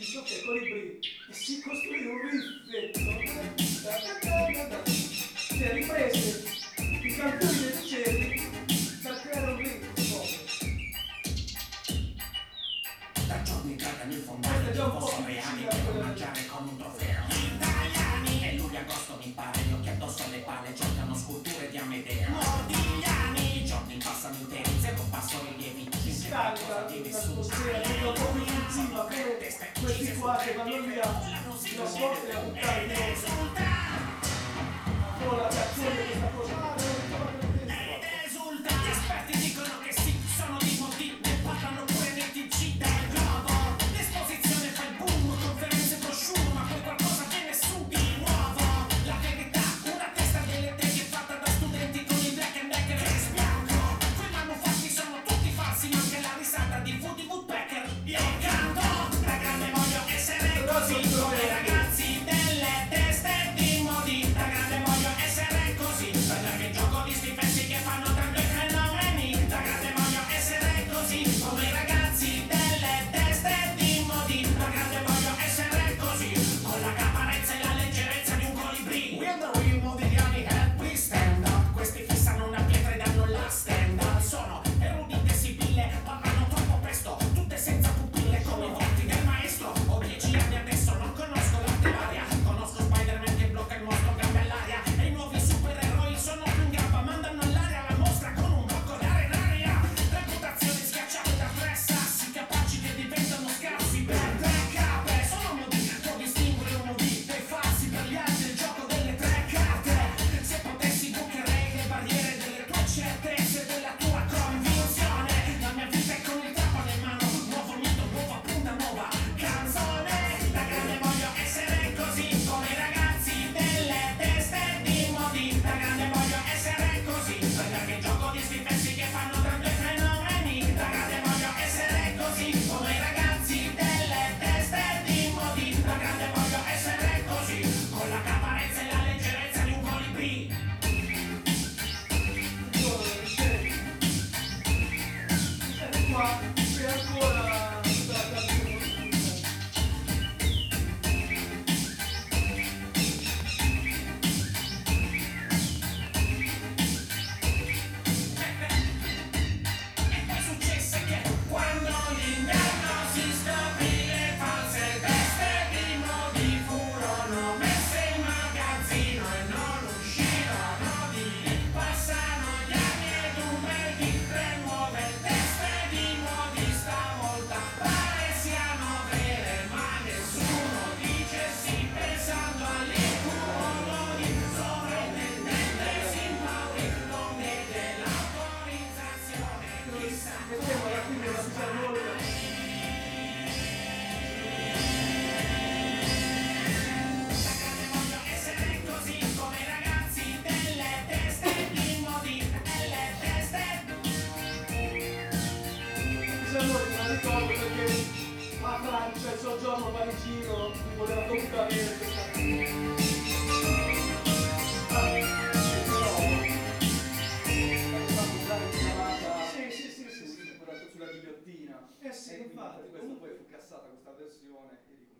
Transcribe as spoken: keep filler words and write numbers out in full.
dice ok, Colibrì, e si costruì un riffetto, le riprese, i cantoni dei cieli, per creare un riff. Da giorni cagano il fondale, Questo è già un po' sono reali, difficile, devo quella- mangiare con un trofeo. Italiani! E luglio agosto mi pare, gli occhi addosso alle palle, giocano sculture di Amedeo. Modigliani! I giorni passano interi, zero passo rilievi, finché qualcosa Scarica di nessuno. l'atmosfera, sembra un po' più intima, come questi qua che vanno via, la porta e la buttare di nuovo. Oh, la reazione di questa cosa, ah, non ricordo il testo. Esulta! Gli esperti dicono che sì, sono di modi, ne parlano pure nel T G del globo. L'esposizione fa il boom, conferenze brochure, ma poi qualcosa viene su di nuovo. La verità, una testa delle teghe fatta da studenti con il black and decker che sbianco. Quei manufatti sono tutti falsi, ma anche la risata di Woody Woodpecker. Io canto, da grande voglio essere così, come i ragazzi delle teste di modi. Da grande voglio essere così, perché gioco di sti pezzi che fanno tanto i fenomeni. Da grande voglio essere così, come i ragazzi delle teste di modi. Da grande voglio essere così, con la caparezza e la leggerezza di un colibrì. We are the real modigliani, help we stand up. Questi fissano una pietra e danno la stand up. Sono erudite sibille, parlano troppo presto, tutte senza pupille come i volti del maestro. Ho dieci anni adesso, non conosco l'arte varia. Conosco Spider-Man che blocca il mostro, gambe all'aria. E i nuovi supereroi sono più in gamba, mandano all'aria la mostra con un blocco d'arenaria. Reputazioni schiacciate da tre sassi, capaci che diventano scarsi per tre cape. Sono modi, può distinguere un modi dai falsi, per gli altri il gioco delle tre carte. Se potessi bucherei le barriere delle tue certezze, della tua convinzione. La mia vita è con il trapano in mano, nuovo mito, nuova punta, nuova canzone. Da grande voglio essere così, come i ragazzi delle teste di modi. Da grande voglio essere così, perché il gioco di sti pezzi che fanno tanto i fenomeni. Da grande voglio essere così, come i ragazzi delle teste di modi. Da grande voglio essere così, con la caparezza e la leggerezza di un colibrì. E qua c'è ancora la canzone. E poi successe che quando l'inverno si scoprì le false veste di modi furono messe in magazzino e non uscirono di lì. Passano gli anni ed un bel di tre nuove teste di modi stavolta pare siano vere, ma nessuno dice sì pensando all'incubo di sovrintendente si impauri, non vede l'autorizzazione, chissà. Mettiamo alla fine la pizarrola. Da grande voglio essere così, come i ragazzi delle teste di modi, delle teste. Pizarrola me la ricordo perché a Francia il soggiorno parigino mi voleva comunque avere questa Sì, sì, sì, sì, sì. sulla ghigliottina. Eh sì, E quindi infatti, questo poi fu cassata questa versione e